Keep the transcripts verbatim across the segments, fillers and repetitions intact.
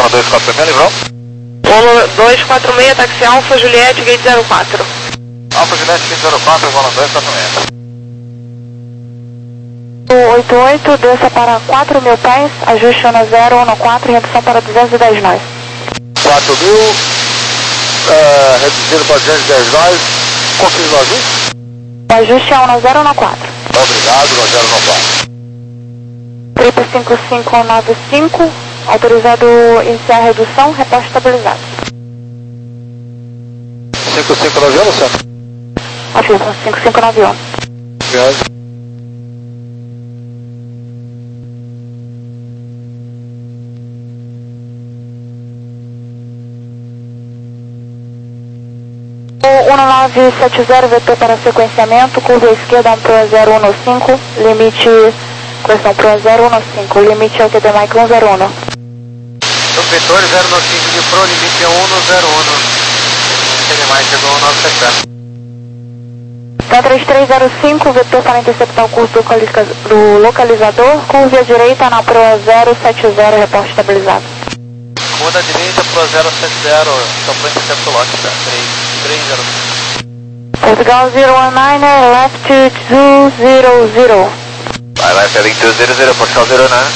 um dois quatro seis, livrou. um dois quatro seis, táxi Alfa, Juliette, gate zero quatro. Alfa, Juliette, gate zero quatro, um dois quatro seis. oito oito, desça para quatro mil pés, ajuste um zero um quatro, redução para duzentos e dez nós. quatro mil, uh, reduzido para duzentos e dez nós, confirma o ajuste? O ajuste é um zero um quatro. Obrigado, um zero um quatro. Triple cinco cinco nove cinco, autorizado iniciar a redução, reposto estabilizado. cinco cinco nove um, Luciano? Afirma, cinco cinco nove um. Obrigado. um nove sete zero, vetor para sequenciamento, curva esquerda para zero um cinco, limite, correção para zero um cinco, limite é o Q D Mike um zero um. O vetor zero um cinco de Pro, limite é um zero um. Q D Mike do um nove sete zero. Então três três zero cinco, vetor para interceptar o curso do, localiza do localizador, curva à direita na Pro zero sete zero, reporte estabilizado. Curva da direita Pro zero sete zero, então para interceptar o lock, tá? três três zero cinco. Portugal zero um nove, left two zero zero. Vai, left heading two zero zero, Portugal zero nove.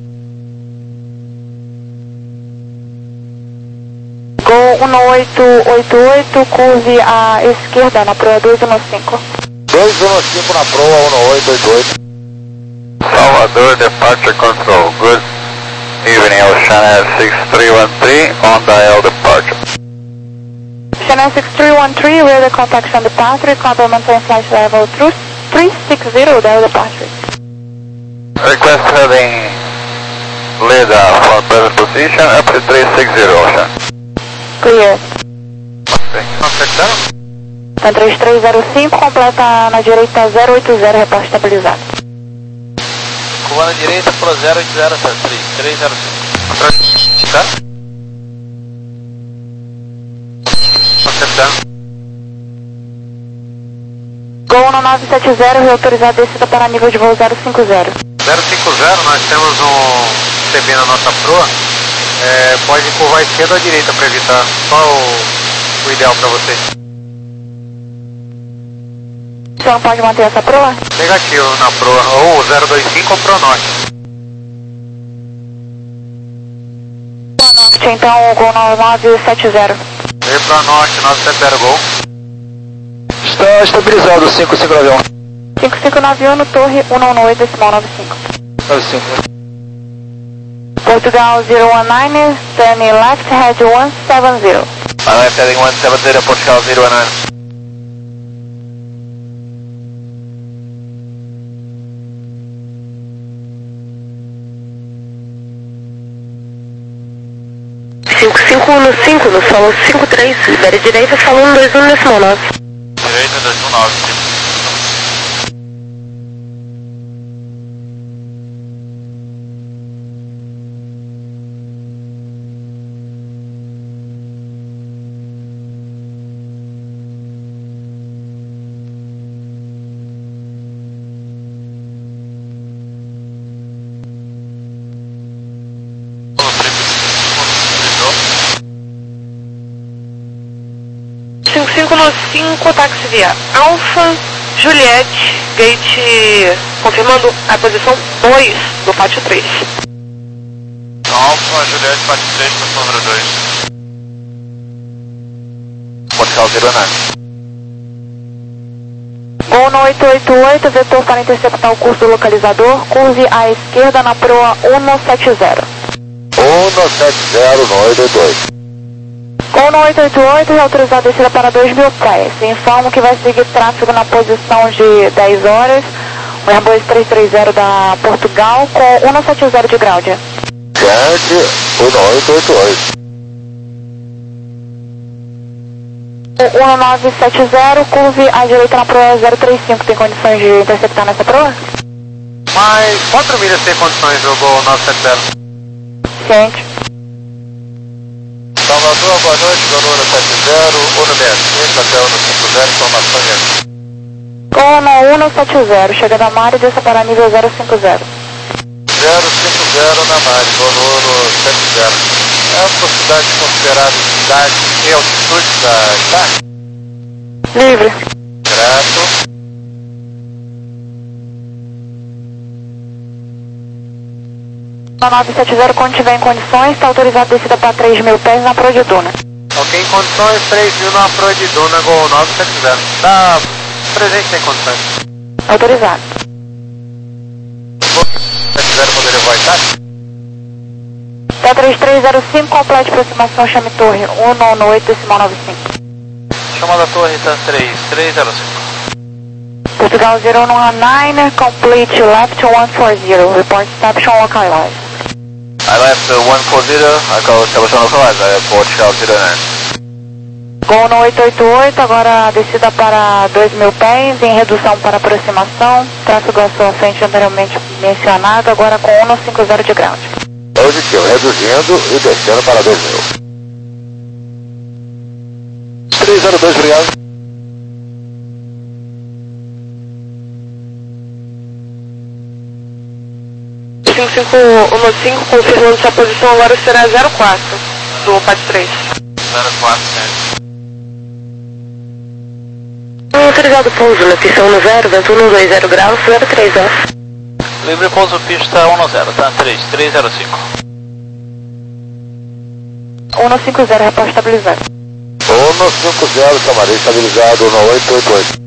Gol um oito oito oito, curve à esquerda na Pro dois um cinco. dois um cinco na Pro um oito oito oito. Salvador, departure control, good evening, Oceana six three one three, on dial departure. Channel six three one three, radar contact on departure, complement and flight level three six zero, dial departure. Request heading lead uh, for present position up to three six zero, Ocean. Clear. Contact. Então três três zero cinco, completa na direita zero oito zero, reposto estabilizado. Curva na direita Pro zero oito zero, três três zero cinco. Tá? Gol um nove sete zero, reautorizado descida para nível de voo zero cinco zero. zero cinco zero, nós temos um C B na nossa proa. É, pode curvar à esquerda ou à direita para evitar. Qual o, o ideal para você? O senhor não pode manter essa proa? Negativo na proa, ou zero dois cinco ou Pro Norte. Então, Gol nove sete zero. Veio Pro Norte, nove sete zero, Gol. Está estabilizado, cinco cinco nove um. cinco cinco nove um, no torre um um oito, decimal nove cinco. nove cinco. Portugal zero um nove, turn left, head one seven zero. Left heading one seven zero, Portugal zero one nine. cinco cinco um cinco, no solo cinco três, libere direita, solo um dois um, decimal nove. Direita dois um nove. cinco cinco nove cinco, táxi via Alfa, Juliette, gate, confirmando a posição dois do pátio três. Alfa, Juliette, pátio três, posição número dois. Portugal zero nove. Gol no oito oito oito, vetor para interceptar o curso do localizador, curve à esquerda na proa um sete zero. um sete zero no oito oito oito. Gol no oito oito oito, reautorizado a descida para dois mil pés. Informo que vai seguir tráfego na posição de dez horas, o Airbus três três zero da Portugal com um sete zero de ground. Sete, um oito oito oito. um nove sete zero, curve à direita na proa zero três cinco, tem condições de interceptar nessa proa? Mas quatro milhas tem condições do Gol nove sete zero. Ciente. Salvador, boa noite, Gol sete zero, um sete cinco até um cinco zero, informação de Gol no um sete zero, chegando a Mari, desça para nível zero cinco zero. zero cinco zero na Mari, Gol sete zero. a velocidade considerada cidade e altitude da cidade? Livre. Grato. nove sete zero, quando tiver em condições, está autorizado a descida para três mil pés na Proa de Duna. Ok, em condições, três mil na Proa de Duna, Gol nove sete zero. Está presente em condições. Autorizado. sete zero poderia voitar? Tá três três zero cinco, complete aproximação, chame torre um nove oito decimal nove cinco. Chamada torre, tá três três zero cinco. Portugal zero one nine, complete left one four zero, report establishment localized. I left uh, one four zero, I call establishment localized, I have Portugal zero nine. Gol no oito oito oito, agora descida para dois mil pés, em redução para aproximação, tráfego à sua frente anteriormente mencionado, agora com um cinco zero de ground. Positivo, reduzindo e descendo para dois mil. três zero dois, obrigado. cinco cinco um cinco, confirmando sua posição, agora será zero quatro do P A D três. zero quatro, certo. Autorizado pouso na pista um zero, vento um dois zero graus, zero três off. Livre pouso pista um zero, tá? três três zero cinco. um cinco zero, repórte estabilizado. um cinco zero, camarada estabilizado no oito oito oito.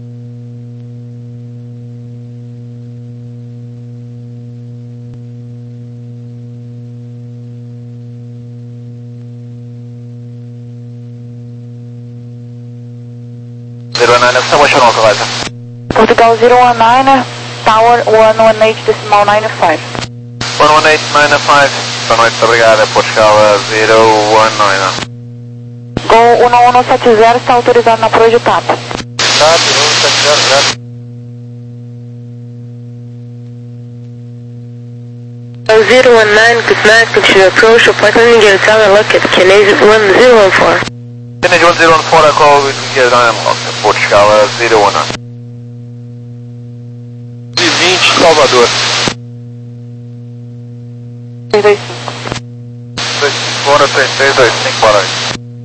zero nine, establishment localized. Portugal zero one nine, tower one one eight decimal nine five. one one eight nine five, boa noite, obrigado, Portugal zero one nine. Gol um um sete zero, está autorizado na proa de T A P. Tá, um sete zero, graças. zero one nine, good night, continue approach, appointment Miguel Tower, located, Canadian one zero one four. Canadian one zero one four, I call with Miguel Tower, Portugal zero one nine. vinte, Salvador. três dois cinco. três cinco, três três dois cinco, para aí.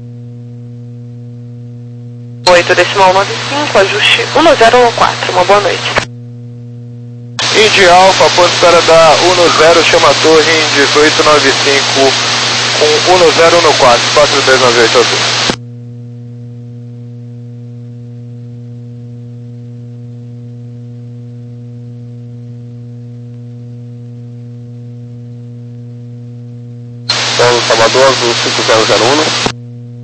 oito decimal nove cinco, ajuste um zero quatro, uma boa noite. Indy Alpha, ponto espera da um zero, chama a torre em dezoito nove cinco com um zero um quatro, quatro dois nove oito azul. Então, Salvador, azul cinco zero zero um.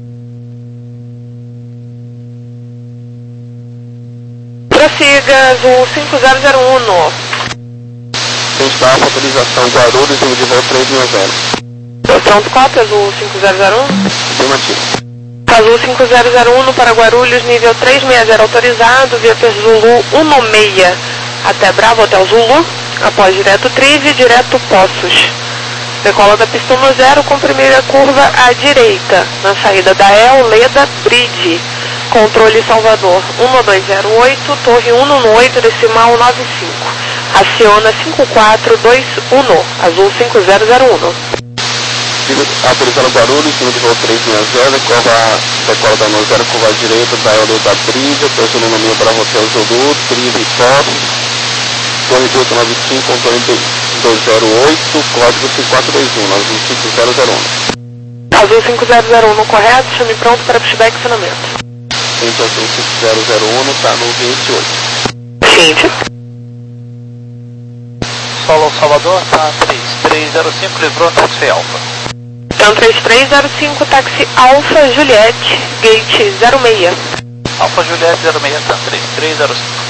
Prossiga, azul cinco zero zero um. Staff, autorização Guarulhos, número de voo três mil zero. Pronto, quatro, azul cinco zero zero um. Afirmativo. Azul cinco zero zero um para Guarulhos, nível três seis zero autorizado, via Zulu um seis até Bravo, Hotel Zulu, após direto Trive, direto Poços. Decola da pista um zero com primeira curva à direita, na saída da El Leda Bridge. Controle Salvador um dois zero oito, torre um um oito, decimal nove cinco. Aciona cinco quatro dois um, azul cinco zero zero um. Autorizando Guarulhos, número de voo três seis zero, curva, decola da um zero, curva à direita, da El Leda Bridge, posicionando no para Hotel Zulu, Trive Poços, torre oito nove cinco, controle dois zero oito, código cinco quatro dois um, azul cinco zero zero um. Azul cinco zero zero um correto, chame pronto para pushback e acionamento. Então, azul cinco zero zero um, está no vinte e oito. Seguinte. Solo Salvador, tá três três zero cinco, livrou táxi Alfa. Então, três três zero cinco, táxi Alfa Juliette, gate zero seis. Alfa Juliette zero seis, tá três três zero cinco.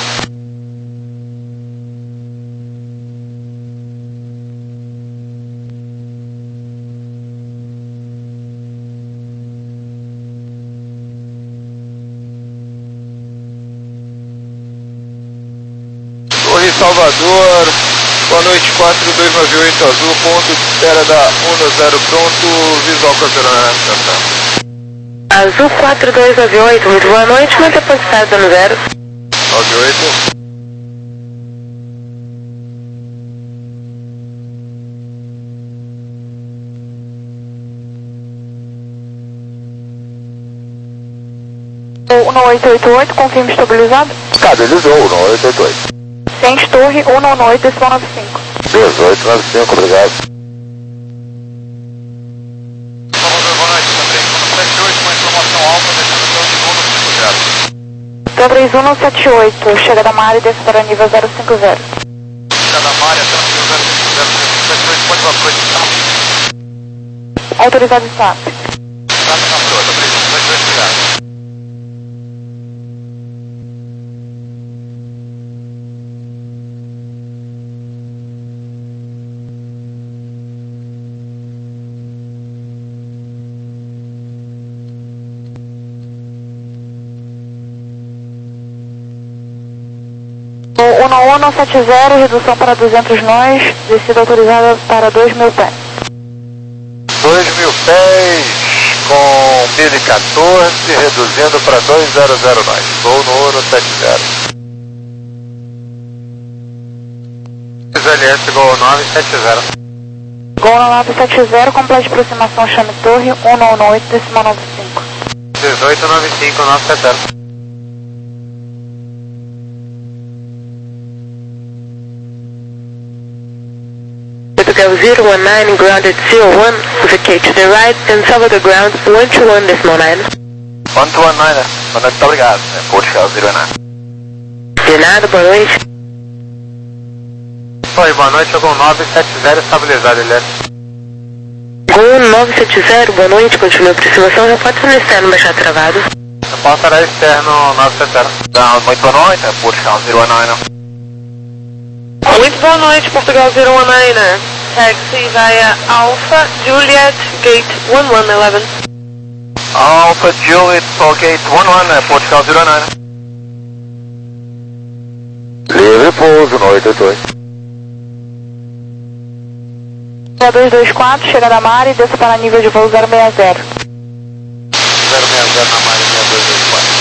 Salvador, boa noite, quatro dois nove oito azul, ponto de espera da um zero pronto, visual considerando. Azul quatro dois nove oito, muito boa noite, manta postado da um zero. nove oito. um oito oito oito, confirme estabilizado. Estabilizou, um oito oito oito. Centro Torre, um nove oito, decisão nove cinco. dezoito noventa e cinco, obrigado. Boa noite, também. sete oito, com informação alfa, descendo pelo segundo cinco zero. Então três um sete oito, chega da Mari e desce para nível zero cinco zero. Chega da Mária, tranquilo, zero cinco zero, sete oito, pode ir para Autorizado está. Tá na frota, três um sete oito, obrigado. um um sete zero, redução para duzentos nós, descida autorizada para dois mil pés. dois mil pés com mil e quatorze, reduzindo para dois zero zero nós. Gol no Uno sete zero. L S Gol nove sete zero. Gol nove sete zero, complete aproximação Chame Torre, um nove oito, decimal nove cinco. dezoito noventa e cinco, nove sete zero. Portugal zero one nine, grounded zero one, vacate to the right, then cover the ground one two one, decimal nine. one two one nine, muito obrigado. Portugal zero nine. De nada, boa noite. Oi, boa noite, Gol nove sete zero, estabilizado, L S. Gol nove sete zero, boa noite, continua a aproximação, repórter no externo, baixar travado. Repórter externo nove sete zero. Não, muito boa noite, Portugal zero nine. Muito boa noite, Portugal zero one nine. Taxi via Alpha Juliet Gate one one one one. Alpha Juliet for Gate one one, Portugal zero nine. Livre pouso, um oito oito oito. dois dois quatro, chega da Mari e desce para nível de voo zero seis zero. zero seis zero na Mari, dois dois quatro.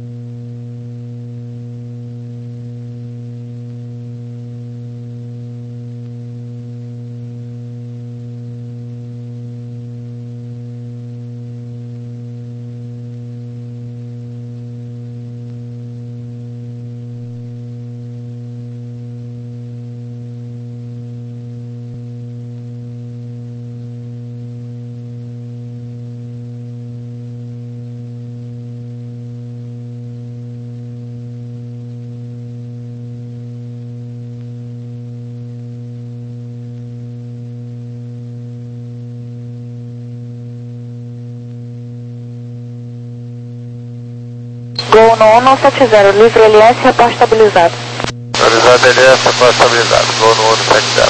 Gol no um sete zero, livre L S, repórter estabilizado. Estabilizado L S, repórter estabilizado. Gol no Uno sete zero.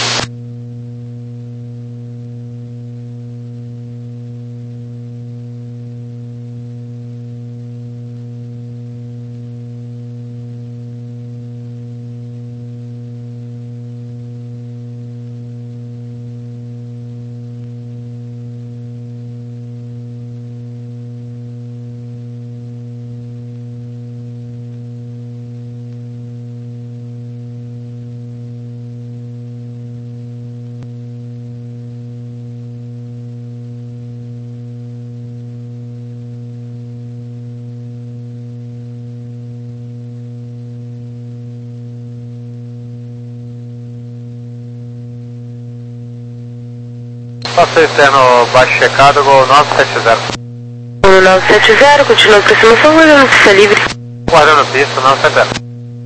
Passo externo baixo checado, Gol nove sete zero. um nove sete zero, continua a aproximação, guardando pista livre. Guardando pista, nove sete zero.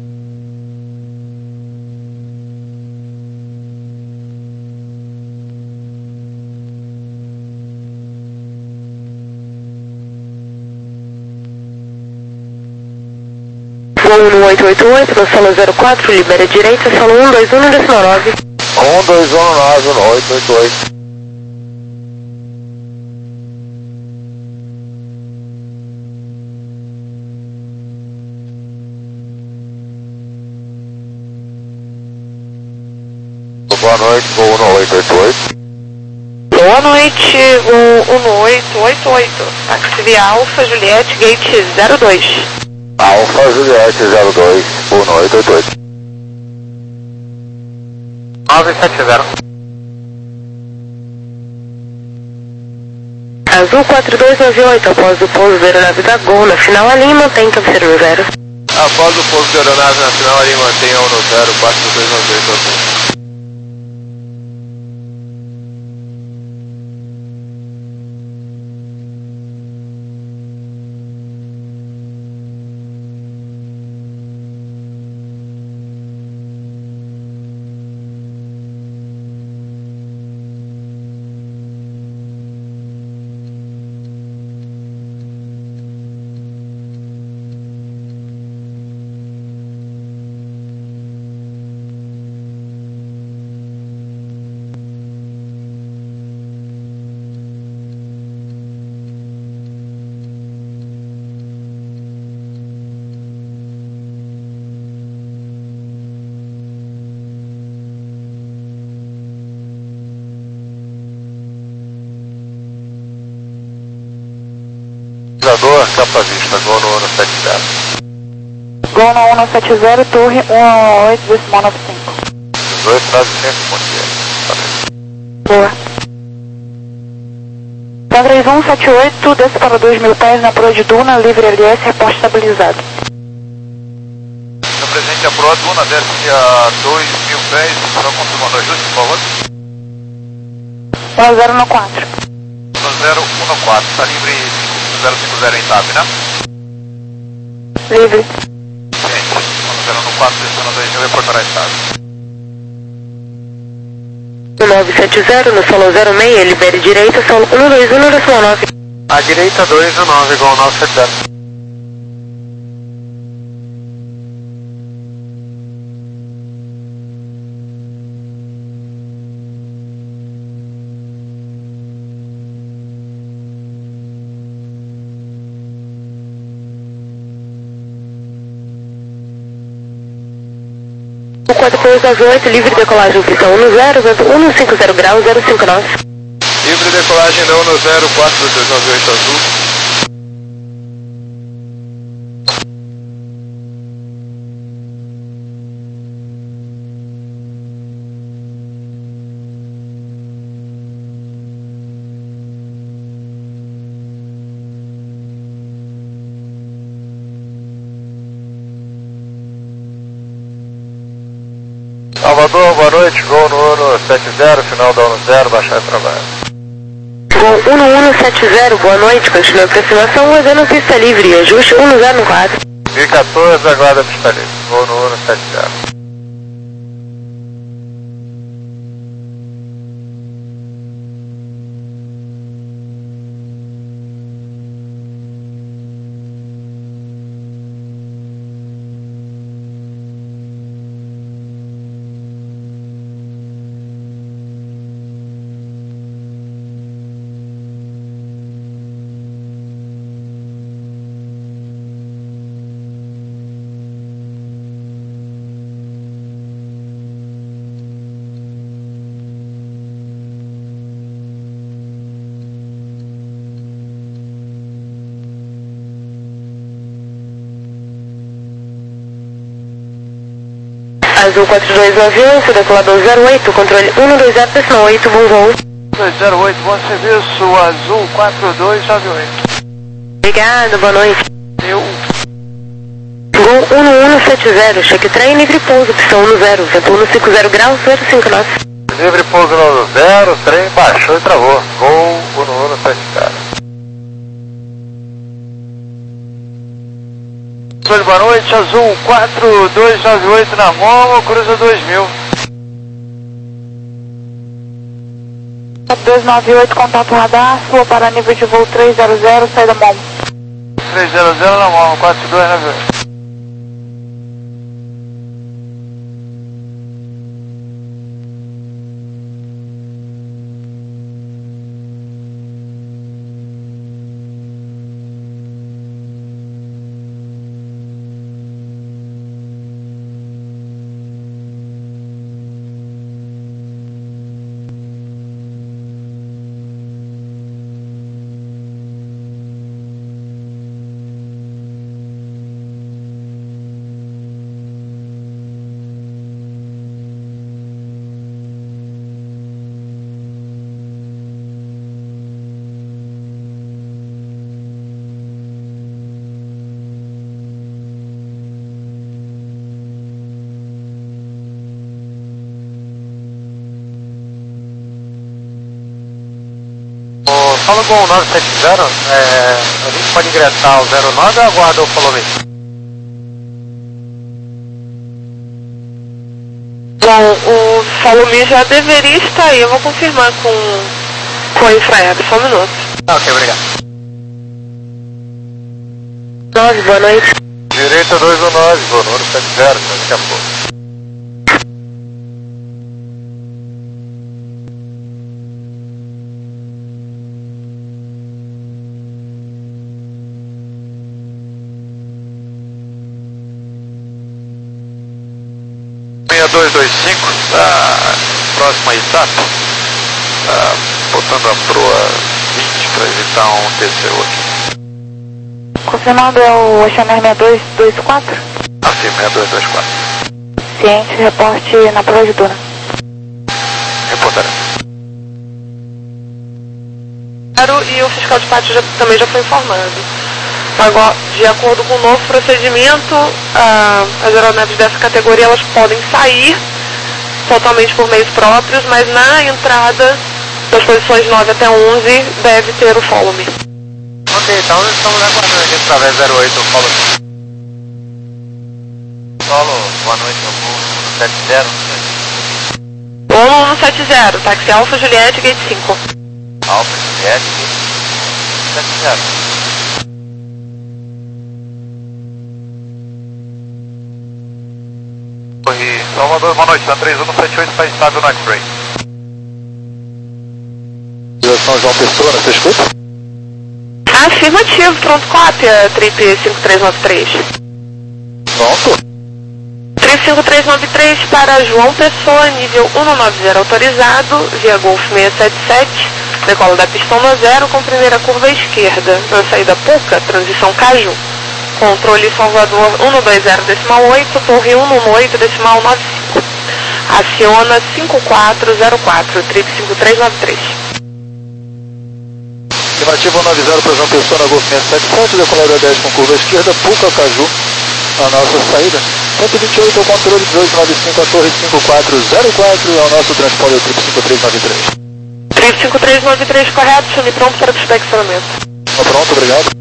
Gol no oito oito oito, na sala zero quatro, libera direita, sala um dois um, decimal nove. um dois um nove, um oito oito oito. Boa noite, Gol um oito oito oito. Boa noite, o um oito oito oito. Táxi via Alfa Juliette Gate zero dois. Alfa Juliette zero dois, um oito oito oito. nove sete zero. Azul quatro dois nove oito, após o pouso da aeronave da Gol na final ali, mantém cabeceira no zero. Após o pouso da aeronave na final ali, mantenha um no zero, quatro dois nove oito Azul. Capa vista, Gol no um sete zero. Gol no um sete zero, torre um oito, decimal nove cinco. dezoito nove cinco, bom dia. Boa. São três um sete oito, desce para dois mil pés na proa de Duna, livre L S, reporte estabilizado. Está presente a proa Duna, desce a dois mil pés, só confirmando o ajuste, por favor. um zero no quatro. um zero um no quatro, está livre zero cinco zero em T A B, né? Livre. Gente, um zero no quatro, descendo dois mil, reportará a T A B. nove sete zero, no solo zero seis, libere direita, solo um dois um no decimal nove. A direita dois um nove, Gol nove sete zero. quatro dois nove oito, livre decolagem, pistão um zero, vento um cinco zero graus, zero cinco nove. Livre decolagem não no zero quatro dois nove oito Azul. Salvador, boa noite, Gol no um sete zero, final da um zero, baixar e trabalho. Gol um um sete zero, boa noite, continua a aproximação, usando pista livre, ajuste um zero no quatro. mil e quatorze, aguarda pista livre, Gol no um sete zero. Azul quatro dois nove um, decolador zero oito, controle um dois zero, decimal oito, bom voo. dois zero oito, bom serviço, Azul quatro dois nove oito. Obrigado, boa noite. Eu. Gol um um sete zero, cheque trem, livre pouso, pistão um zero, vento um cinco zero graus, zero cinco nove. Livre pouso no zero, trem baixou e travou, Gol um um sete zero. Boa noite, Azul quatro dois nove oito na Momo, cruza dois mil. quatro dois nove oito, contato radar, sua para nível de voo três zero zero, saída Momo. três zero zero na Momo, quatro dois nove oito. fala com o nove sete zero, é, a gente pode ingressar ao zero nove ou aguarda o follow me? Bom, o follow me já deveria estar aí, eu vou confirmar com, com a infraero, só um minuto. Ah, ok, obrigado. nove, boa noite. Direita dois um nove, vou no sete zero, daqui a pouco. seis dois dois cinco, tá, próxima etapa, tá, botando a proa vinte para evitar um T C O aqui. Confirmando, é o Oceaner seis dois dois quatro? Afirma, seis dois dois quatro. Ciente, reporte na prova de Duna. Reportará. E o fiscal de pátio já, também já foi informado. Agora, de acordo com o novo procedimento, ah, as aeronaves dessa categoria elas podem sair totalmente por meios próprios, mas na entrada das posições nove até onze deve ter o follow me. Ok, então nós estamos aguardando aqui através zero oito, o follow me. Solo, boa noite, eu vou no sete zero. Olo um sete zero, táxi Alfa Juliette, gate cinco. Alfa Juliette, sete zero. Torre Salvador, boa noite, tá três um sete oito, está estável no X-Ray. Direção João Pessoa, você escuta? Afirmativo, pronto, cópia, trip cinco três nove três. Pronto. trip cinco três nove três para João Pessoa, nível cento e noventa autorizado, via Golf seiscentos e setenta e sete, decola da pista cento e zero com primeira curva à esquerda, na saída Puca, transição Caju. Controle Salvador cento e vinte decimal oito, torre cento e dezoito decimal noventa e cinco. Aciona cinco quatro zero quatro, trip cinco três nove três. Estimativa cento e noventa para João Pessoa na Golf seiscentos e setenta e sete, decolada dez com curva à esquerda, Puca, Caju, a nossa saída. cento e vinte e oito ao controle dezoito nove cinco, a torre cinco quatro zero quatro, é o nosso transponder trip cinco três nove três. Trip cinco três nove três, correto, chame pronto para despeccionamento. Tá pronto, obrigado.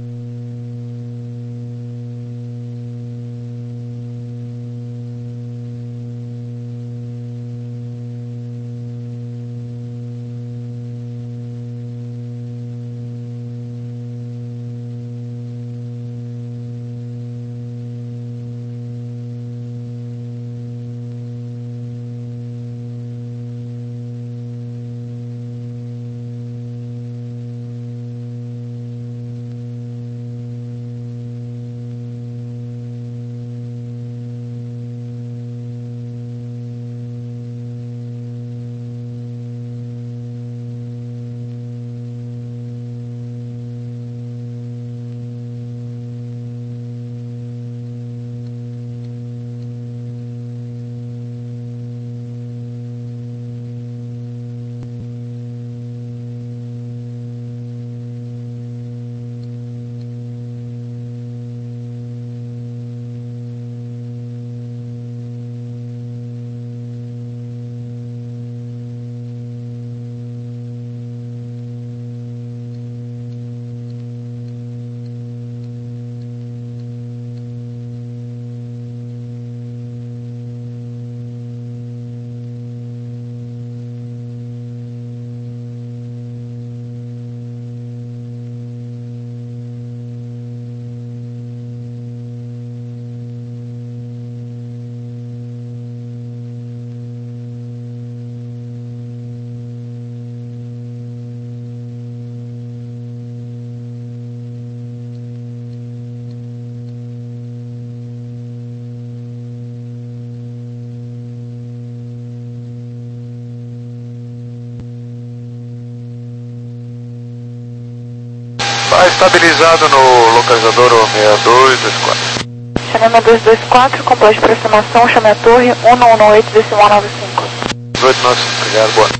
Está estabilizado no localizador seis dois dois quatro. Chame dois dois quatro, complete de aproximação, chame a torre cento e dezoito decimal noventa e cinco. dezoito nove cinco, obrigado, boa.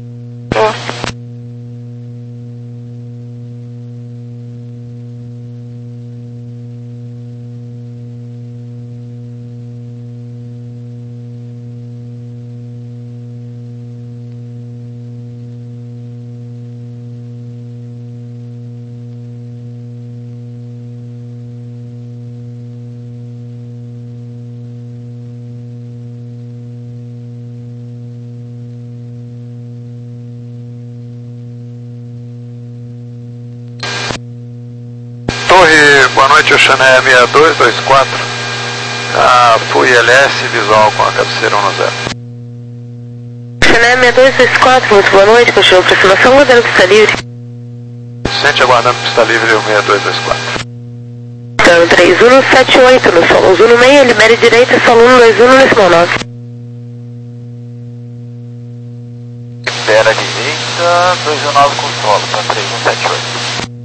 Boa. noite, Oxané seis dois dois quatro. Ah, fui L S visual com a cabeceira um zero. Oxané seis dois dois quatro, muito boa noite, continua aproximação, guardando pista livre. Sente aguardando pista livre o seis dois dois quatro. Então, três um sete oito no solo um no meio, libere direita, solo um dois um no decimal nove. Libera direita, dois um nove com solo, para três um sete oito.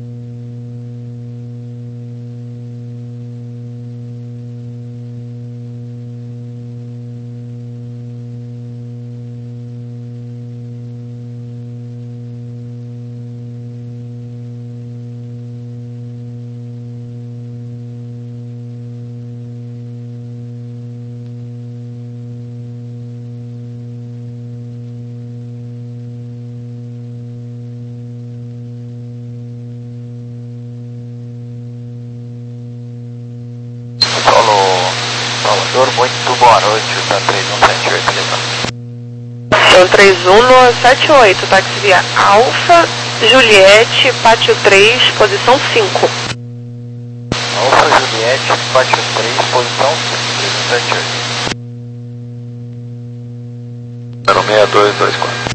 Muito boa noite, tá três um sete oito, levando. Então, três um sete oito, táxi via Alfa, Juliette, Pátio três, posição cinco. Alfa, Juliette, Pátio três, posição cinco, três um sete oito. Número seis dois dois quatro.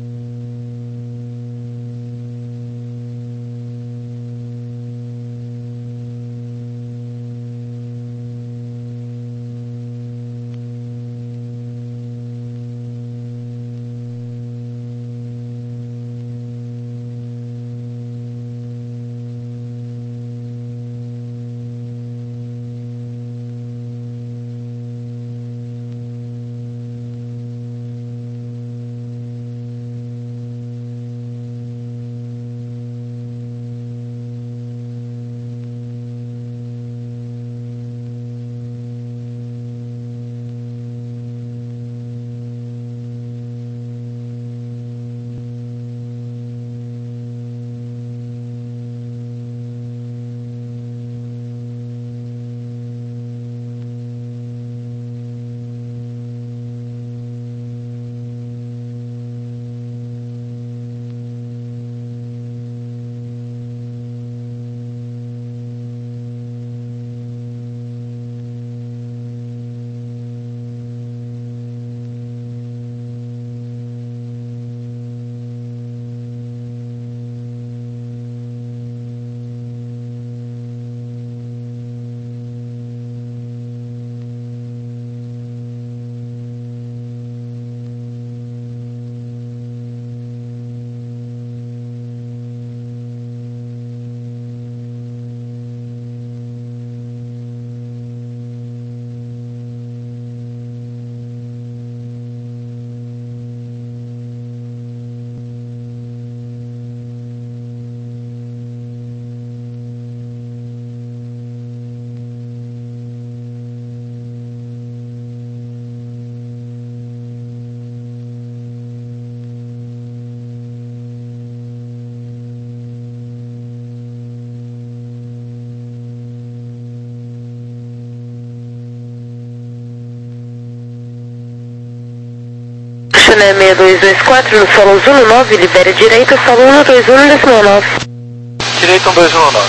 Oxané seis dois dois quatro no solo um nove, libere direita, solo um dois um no decimal nove. Direita um dois um nove,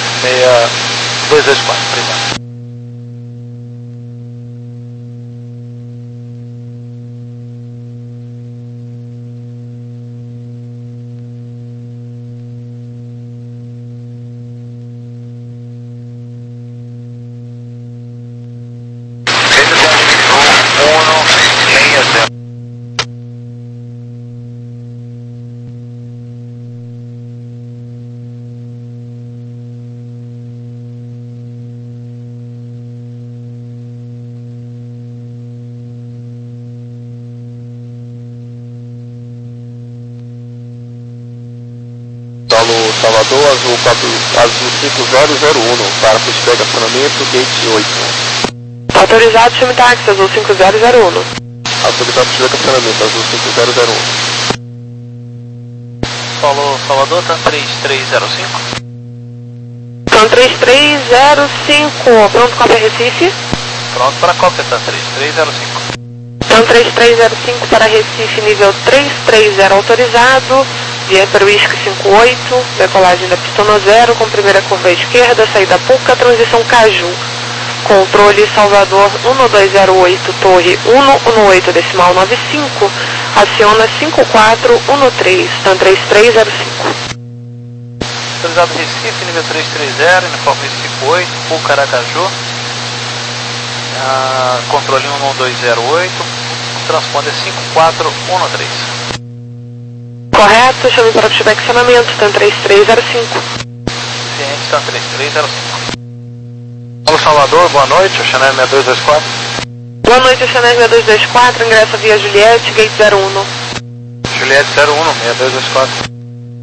seis dois dois quatro, obrigado. Salvador, azul, azul cinco zero zero um, para pista de estacionamento, gate oito. Autorizado, chame táxi, azul cinco zero zero um. Autorizado, pista de estacionamento, azul cinco zero zero um. Falou, Salvador, tá três três zero cinco. Então, três três zero cinco, pronto, cópia Recife? Pronto para a cópia, tá três três zero cinco. Então, três três zero cinco para Recife, nível três três zero autorizado. Viper Whisky cinco oito, decolagem da pista no zero, com primeira curva à esquerda, saída Puca, transição Caju. Controle Salvador um dois zero oito, torre um um oito, decimal nove cinco, aciona cinco quatro um três, TAM três três zero cinco. Autorizado Recife, nível três três zero, uniforme cinco oito, Puca Aracaju, ah, controle um dois zero oito, transponder cinco quatro um três. Correto, chame para o acionamento, TAM três três zero cinco. Ciente, TAM três três zero cinco. Alô Salvador, boa noite, o Chanel seis dois dois quatro. Boa noite, Chanel seis dois dois quatro, ingressa via Juliette, gate zero um. Juliette zero um, seis dois dois quatro.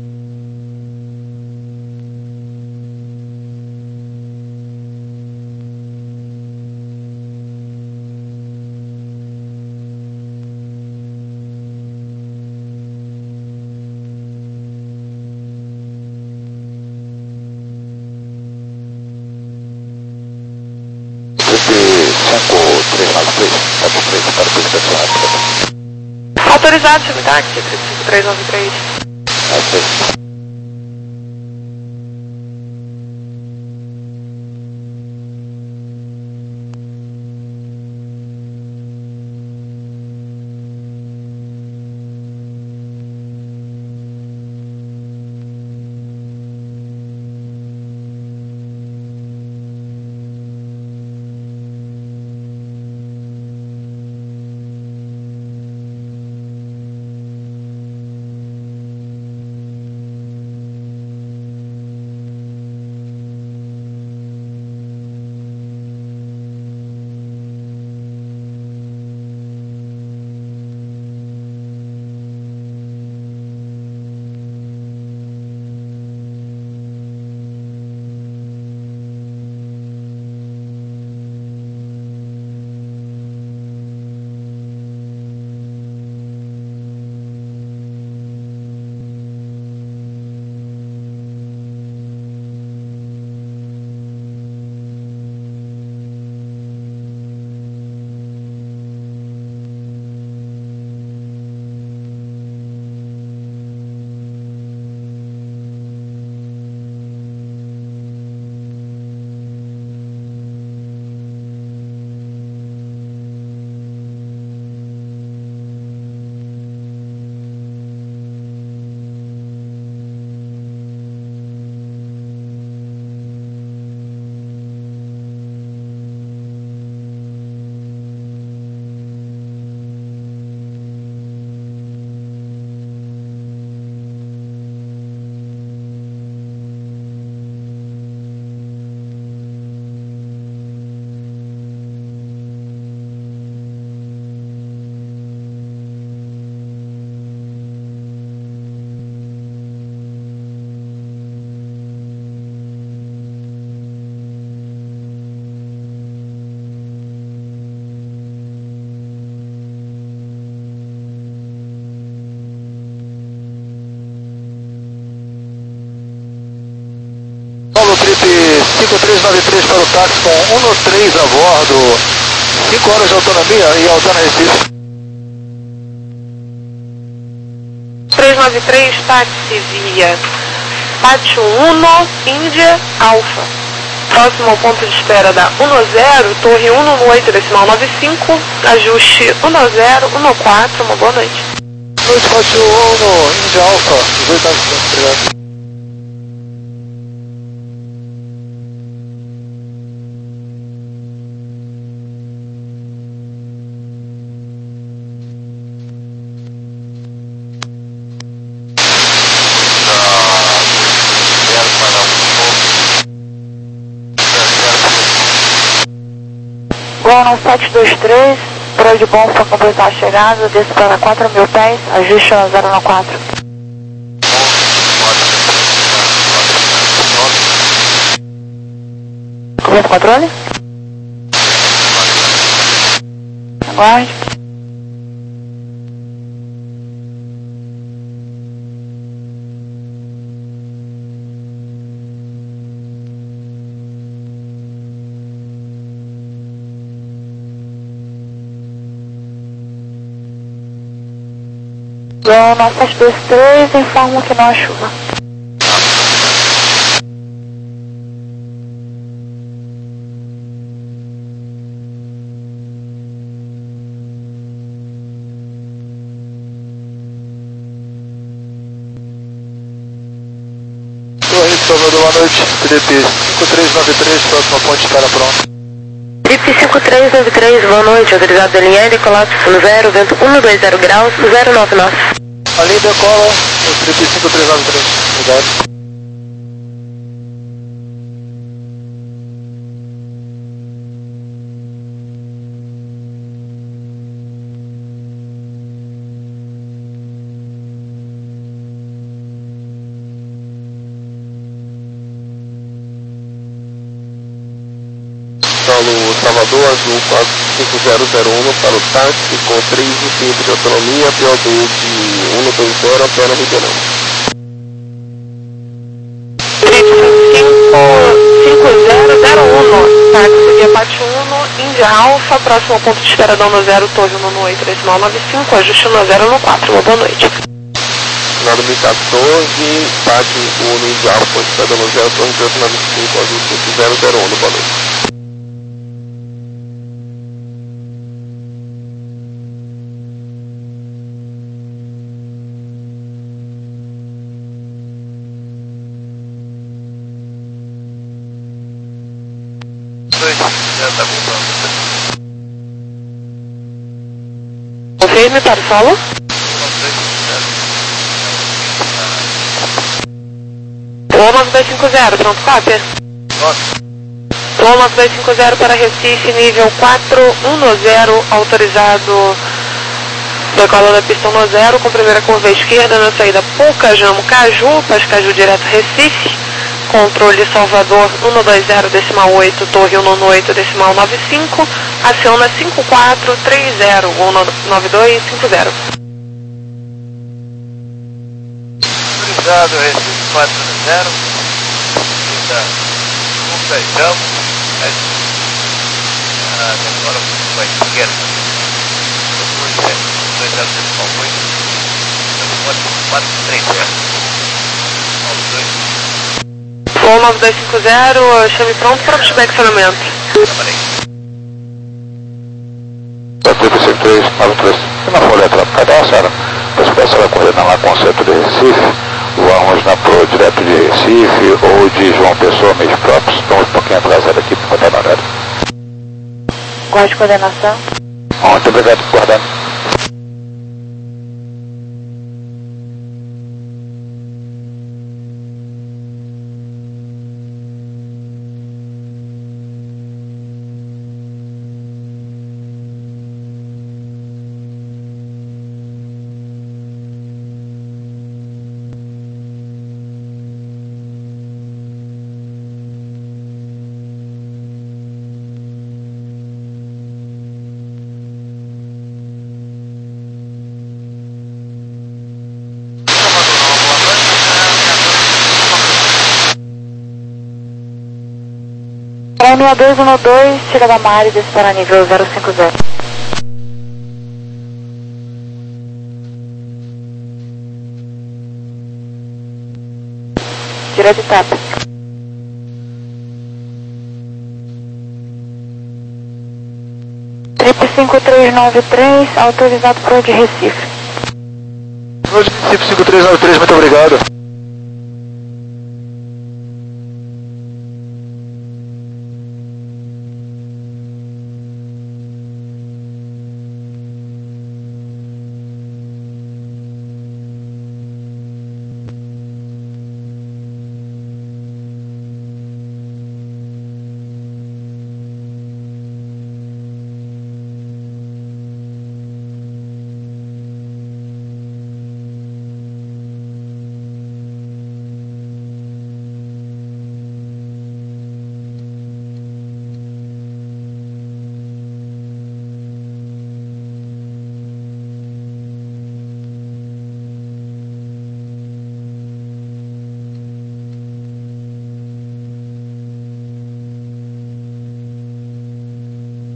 Autorizado, chame táxi, cinco três nove três. Paulo Trip cinco três nove três para o táxi com um três a bordo, cinco horas de autonomia e Altana Recife. três nove três, táxi via Pátio um, Índia, Alfa. Próximo ao ponto de espera da um zero, torre um um oito, decimal nove cinco, ajuste um zero um quatro, uma boa noite. Noite, Pátio um, Índia, Alfa, dezoito anos, obrigado. Gol sete dois três, por de bom para completar a chegada, desce para quatro mil pés, ajuste a zero um quatro. Começa o controle? Aguarde. Zona sete dois três, informo que não há chuva. Torre Salvador, boa noite. T D P cinco três nove três, próxima ponte, espera pronto. T D P cinco três nove três, boa noite. Autorizado L L, colapso no zero, vento um dois zero graus, zero nove nove. Ali decola o T D P cinco três nove três. Obrigado. Solo Salvador, azul quatro cinco zero zero um para o táxi com três e cinco de autonomia, P O D de um dois zero até na Ribeirão. cinco zero zero um, táxi via Pátio um, Índia Alfa, próximo ao ponto de espera Dono zero, Torre um oito, decimal nove cinco, ajuste no zero no quatro, uma boa noite. Final dois mil e quatorze, Pátio um, Índia Alfa, ponto de espera Dono zero, Torre oito nove cinco, ajuste cinco zero zero um, boa noite. Confirme para o solo. O nove dois cinco zero, pronto, cópia. O nove dois cinco zero para Recife, nível quatro um zero, autorizado decola da pista um zero, com primeira curva à esquerda na saída Pucajamo Caju, Pascaju direto Recife. Controle Salvador um dois zero, decimal oito, Torre um oito, decimal nove cinco, aciona cinco quatro três zero, um nove dois cinco zero. Autorizado, Recife quatro zero, Pucajamo, agora vai esquerda, dois zero, decimal oito, quatro três zero, um nove dois cinco zero, chame pronto para o acionamento. T D P cinco três nove três, se não for letra cadastrada, depois a senhora coordenar lá com o centro de Recife, vamos na Pro direto de Recife ou de João Pessoa, meios próprios, estamos um pouquinho atrasados aqui para botar na horário. Guarda de coordenação. Muito obrigado por guardar. seis dois um dois, chega da Mari, desce para nível zero cinco zero. Direto de tapa. Trip cinco três nove três, autorizado para o de Recife. Trip cinco três nove três, muito obrigado.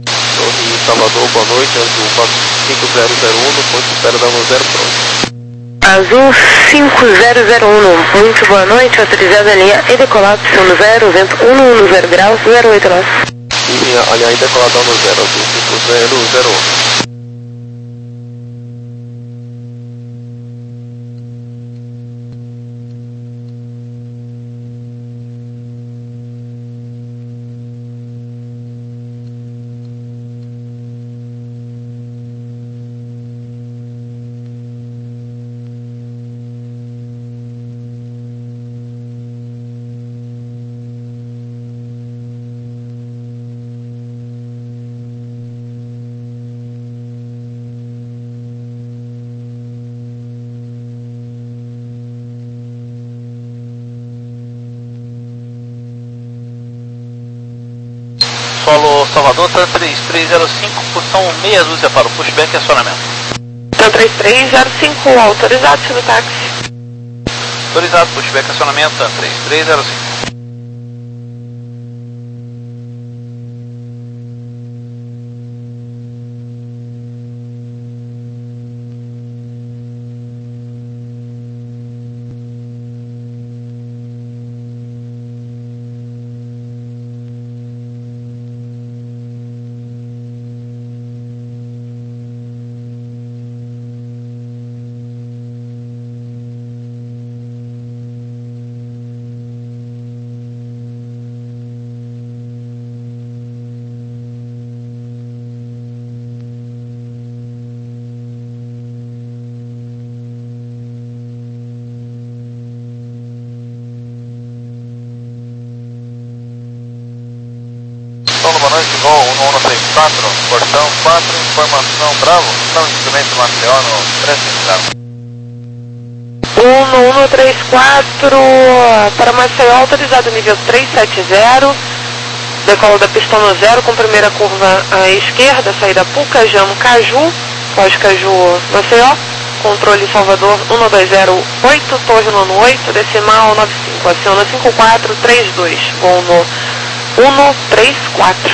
Salvador, boa noite, azul quatro cinco zero zero um, no ponto de espera da um zero pronto. Azul cinco zero zero um, muito boa noite, autorizada a linha e decolado no zero, vento um um zero graus, zero oito nove. Linha, linha e decoladão no zero, azul cinco zero zero um. Solo Salvador, TAM três três zero cinco, posição meia dúzia para o pushback e acionamento. TAM três três zero cinco, autorizado, sobre táxi. Autorizado, pushback e acionamento, TAM três três zero cinco. Boa noite, Gol um um três quatro, portão quatro, informação Bravo, não instrumento Maceió no pré-central. um um três quatro, para Maceió, autorizado nível três sete zero, decolo da pista no zero, com primeira curva à esquerda, saída Pucajamo, Caju, pós-Caju, Maceió, controle Salvador um dois zero oito, torre no oito, decimal nove cinco, aciona cinco quatro três dois, Gol no um três quatro.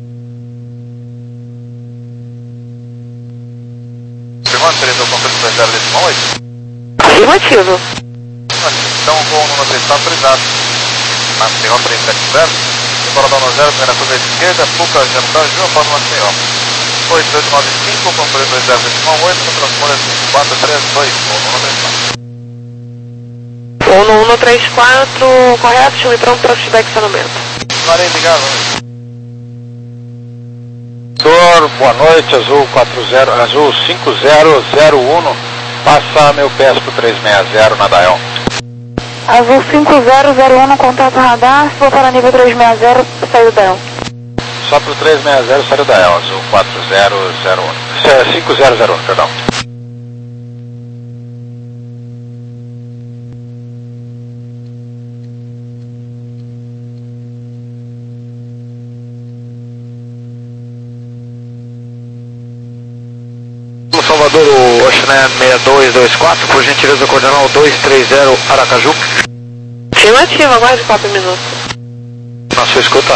Pergunta, seria o controle do zero decimal oito? Afirmativo. Então, o voo no três está autorizado. Maceió três sete zero, decoladão no zero, primeira curva à esquerda, Puca, Jamcaju, após Maceió. oito oito nove cinco, controle do zero decimal oito, transponder cinco quatro três dois, voo no três quatro. Voo no um três quatro, correto, chame pronto para o feedback e acionamento. Marei ligado. Senhor, boa noite, Azul quatro zero, Azul cinco zero zero um, passa meu P S pro três seis zero na Dial. Azul cinco zero zero um, contato radar, vou para nível três seis zero, saiu da Dial. Só pro três seis zero, saiu da Dial, Azul quatro zero zero um, cinco zero zero um, perdão. Salvador, o Oceané seis dois dois quatro, por gentileza, coordenal dois três zero Aracaju. Afirmativo, aguarde quatro minutos. Na sua escuta.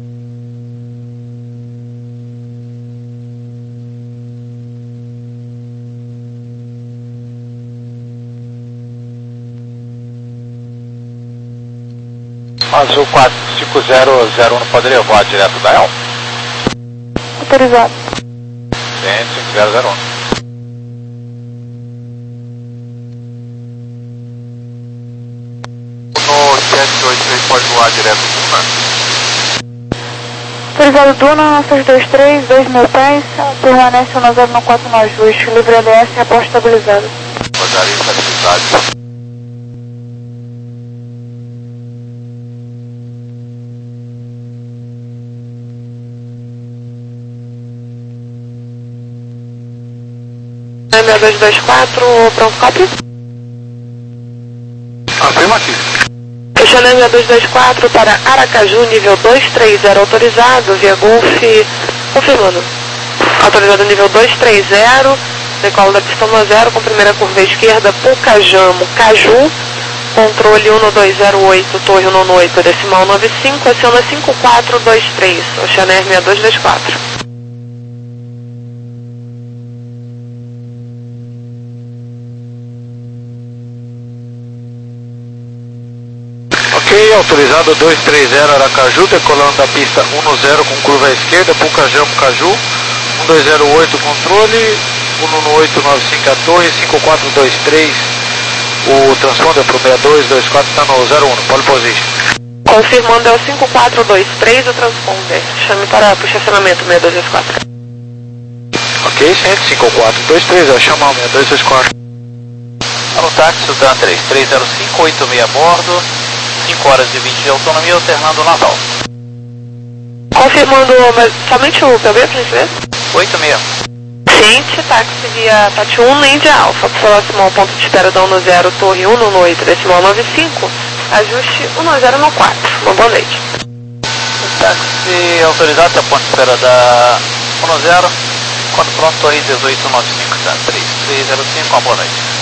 Azul quatro cinco zero zero um, poderia voar direto da El? Autorizado. cinco zero zero um. No sete oito três pode voar direto do mar. Autorizado Duna, nossas dois três, dois mil pés, permanece no zero um quatro nove dois, livre A D S, aposta estabilizada. Rodaria estabilidade. seis dois dois quatro, pronto, copy. Afirmativo. Fechando seis dois dois quatro para Aracaju, nível dois três zero, autorizado, via Golf, confirmando. Autorizado nível dois três zero, decolo da pista no zero, com primeira curva à esquerda, Pucajamo, Caju, controle um dois zero oito, torre no oito, decimal nove cinco, aciona cinco quatro dois três, Oceaner seis dois dois quatro. Ok, autorizado dois três zero Aracaju, decolando da pista um zero com curva à esquerda, Pucajão, Caju, um dois zero oito controle, um oito nove cinco a torre, cinco quatro dois três, o transponder para o seis dois dois quatro está no zero um, pole position. Confirmando é o cinco quatro dois três, o transponder. Chame para o estacionamento seis dois dois quatro. Ok, centro cinco quatro dois três, é o chamar seis dois dois quatro. Alô, táxi, Sudan três três zero cinco, oito seis a bordo, cinco horas e vinte de autonomia, alternando Natal. Confirmando mas somente o P B, por gentileza? oito seis. Ciente, táxi via Tati um, Índia Alfa, próximo ao ponto de espera da um zero, torre um no oito, decimal nove cinco, ajuste um zero no quatro. Uma boa noite. Táxi autorizado até a ponto de espera da um zero, quando pronto, torre dezoito nove cinco, tá? três três zero cinco, uma boa noite.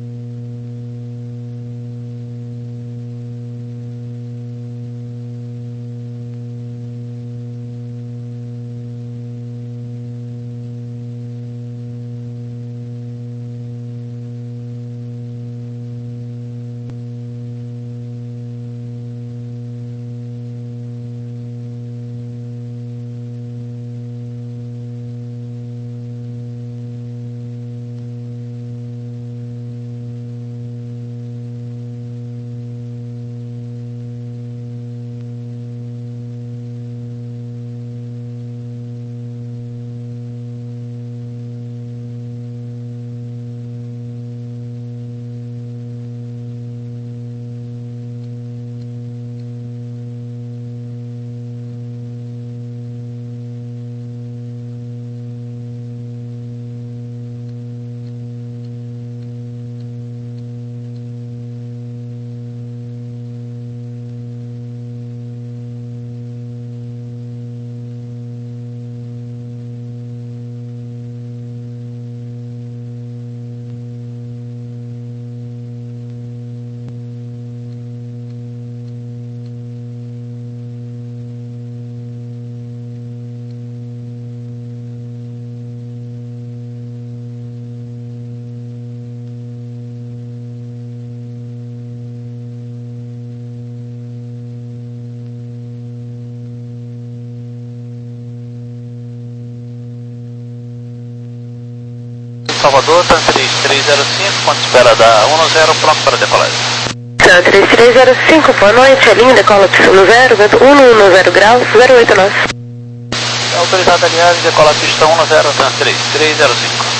Salvador, TAM três três zero cinco, ponto de espera da um zero, pronto para decolagem. TAM três três zero cinco, boa noite, a linha decola pista um zero, vento um zero graus, zero oito nove. Autorizado, aliás, decola pista um zero, TAM três três zero cinco.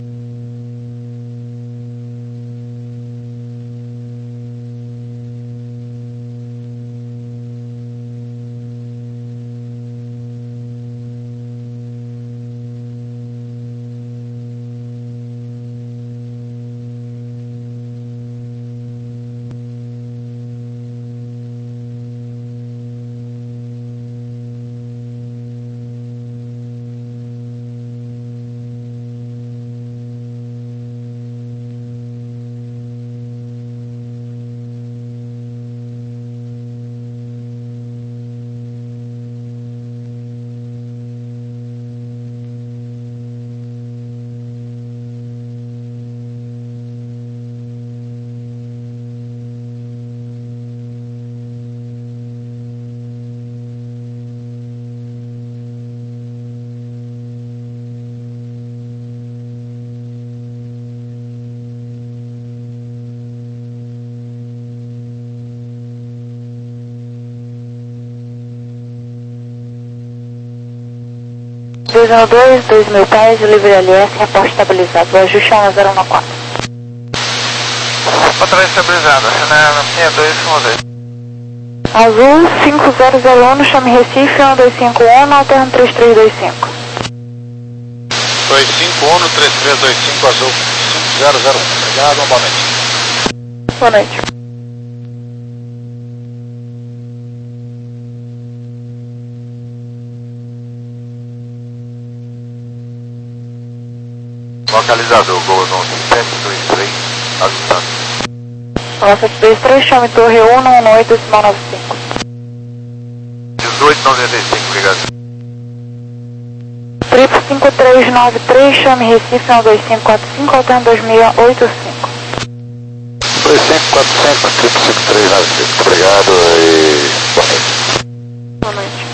dois zero dois, dois mil pés, livre L S, reporte estabilizado. O ajuste é um zero um quatro. Patrulha estabilizada, seis dois um zero. Azul cinco zero zero um, chame Recife, um dois cinco um, alterno três três dois cinco. dois cinco um, três três dois cinco, azul cinco zero zero um. Obrigado, uma boa noite. Boa noite. Localizador, Gol sete dois três, ajustando. Olá, sete dois três, chame Torre um no oito, decimal nove cinco. dezoito noventa e cinco, obrigado. Triplo cinco três nove três, chame Recife, um dois cinco quatro cinco, alterno dois seis oito cinco. dois cinco quatro cinco, três cinco três nove cinco. Muito obrigado e boa noite. Boa noite.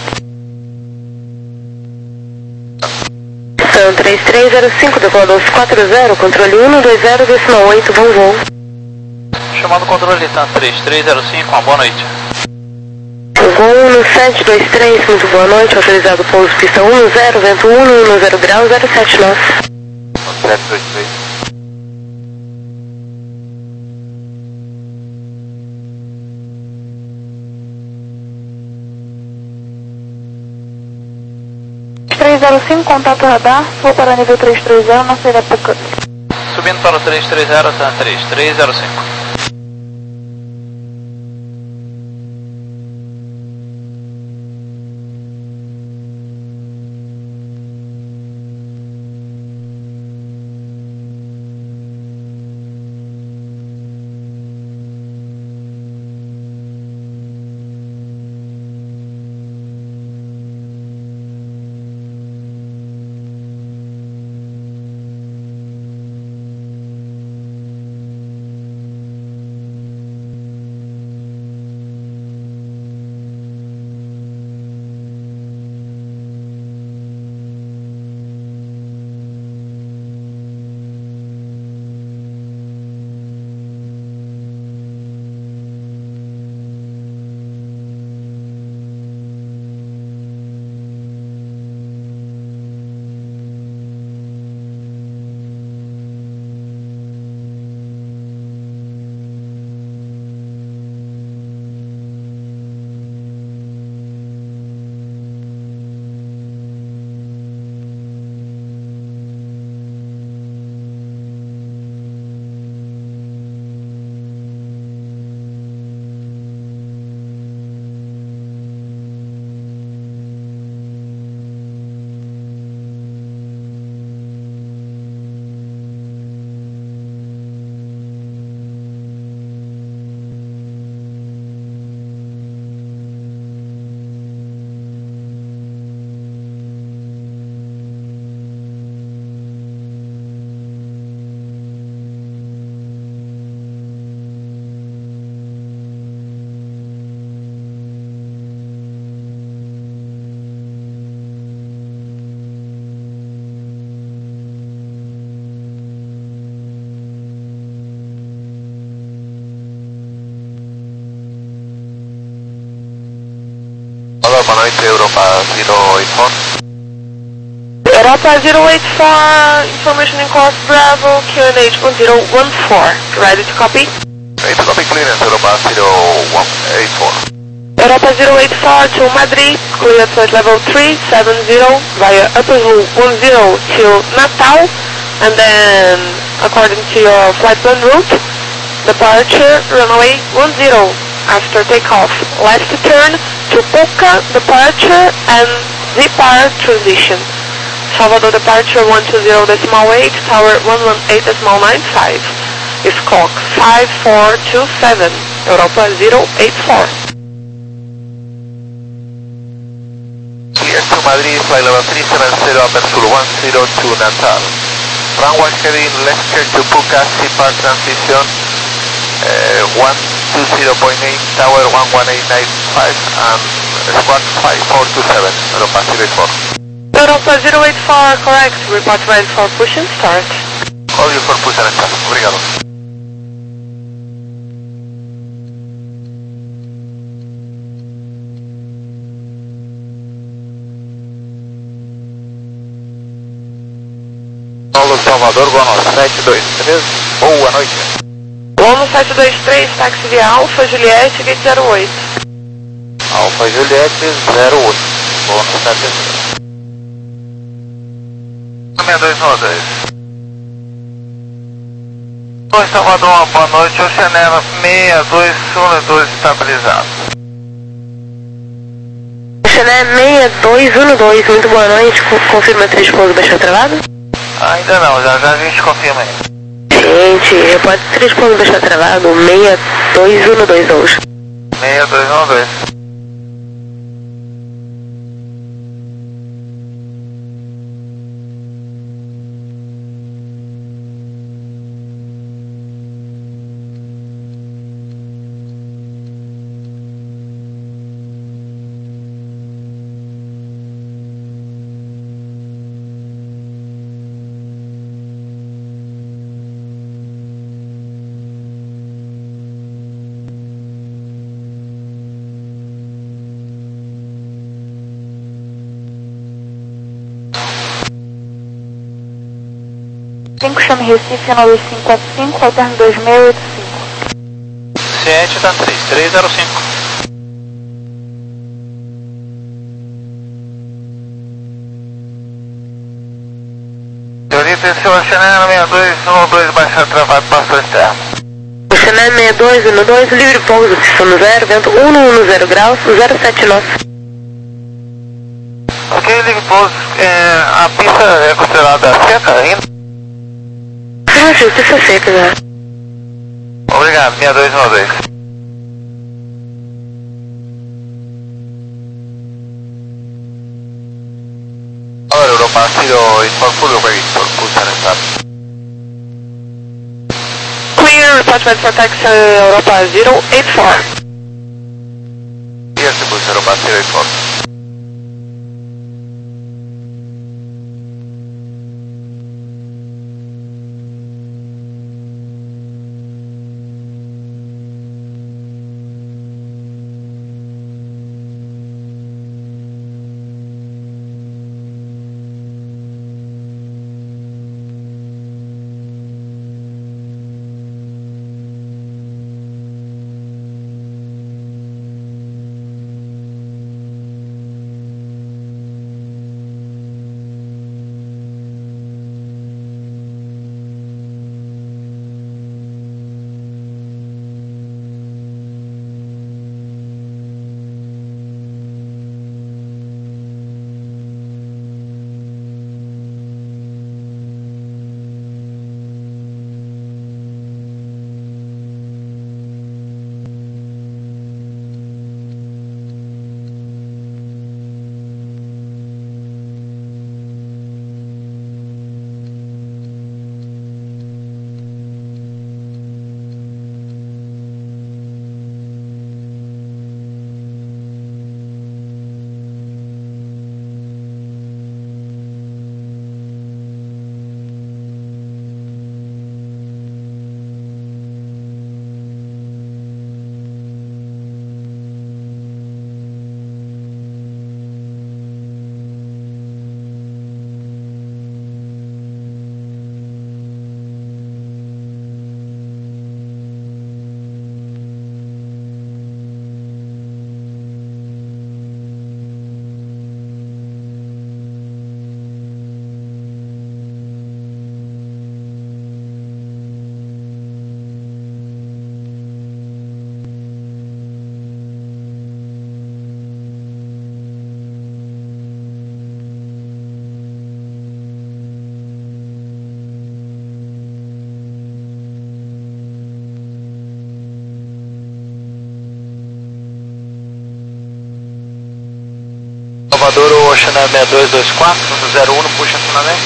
São três três zero cinco, decolador quatro zero, controle um dois zero, decimal oito, bom voo. Chamando o controle Tan três três zero cinco, uma boa noite. Gol no sete dois três, muito boa noite, autorizado pouso pista um zero, vento um, zero grau, zero sete nove. sete dois três. três zero cinco, contato radar, vou para nível três três zero, na saída Puca. Subindo para o três três zero, Tan três três zero cinco. Hola, boa noite, Europa zero eight four. Europa zero eight four, information in course Bravo, Q N H one zero one four. Ready to copy? Ready to copy clearance, Europa zero one eight four. Europa zero eight four to Madrid, clear flight level three seven zero via upper Zulu one zero till Natal, and then according to your flight plan route, departure runway one zero after takeoff, left turn to Puca departure and Zipar transition. Salvador departure one two zero decimal eight, tower one one eight decimal nine five. Squawk five four two seven, Europa zero eight four. Clear to Madrid, flight level three seven zero, upper Zulu one zero to Natal. Runway heading left turn to Puca, Zipar transition, uh, one two zero point eight, tower one one eight nine five, and squawk five four two seven, Europa zero eight four. Europa zero eight four, correct. Report ready for push and start. Call you for push and start. Obrigado. Paulo Salvador, Gono sete dois três, boa noite. Gono sete dois três, táxi via Alfa, Juliette, gate zero oito. Alfa Juliette zero oito, Gono sete dois três. seis dois nove dois. Oi, Salvador, uma boa noite. Oceanera seis dois um dois estabilizado. Oceanera seis dois um dois, muito boa noite. Confirma três de pouso baixou travado? Ainda não, já já a gente confirma aí. Gente, repórter três de pouso baixou travado, seis dois um dois hoje. seis dois um dois. nome Recife nove cinco quatro cinco, alterno dois seis oito cinco. sete da três três zero cinco. Senhorita, esse é o Oceana seis dois um dois baixado travado, passou externo. Oceana seis dois um dois, livre pouso, pistão zero, vento um um zero graus, zero sete nove. Ok, livre pouso, é, a pista é considerada seca ainda? Sim, sim, pista seca já. Obrigado, seis dois um dois. Allora, Europa Zero, inform full ready for pulsar start. Clear, report ready for taxi, Europa zero eight four. Clear to pulsar Europa zero eight four. Salvador, o Oceana seis dois dois quatro, zero um, puxa acionamento.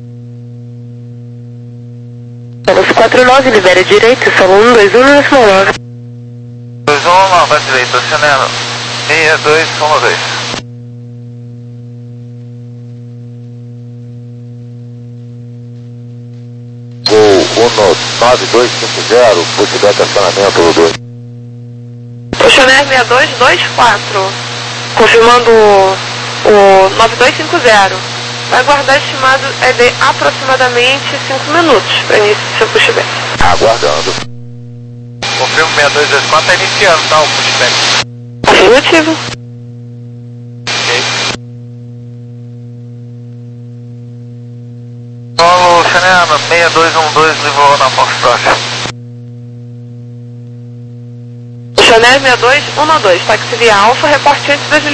Vamos quatro nove, libera direito, solo um dois um, décimo nove. dois um, nova direita, Oceana seis dois um dois. Gol um nove dois cinco zero, possibilidade de acionamento dois. Oceana seis dois dois quatro, confirmando o nove dois cinco zero. Vai aguardar estimado é de aproximadamente cinco minutos para início do seu pushback. Aguardando. Confirmo seis dois dois quatro, está iniciando, tá? O pushback. Afirmativo. Ok. Solo Oceana seis dois um dois, levou na Foxtrot. Oceana seis dois um dois, táxi via Alfa, reporte antes das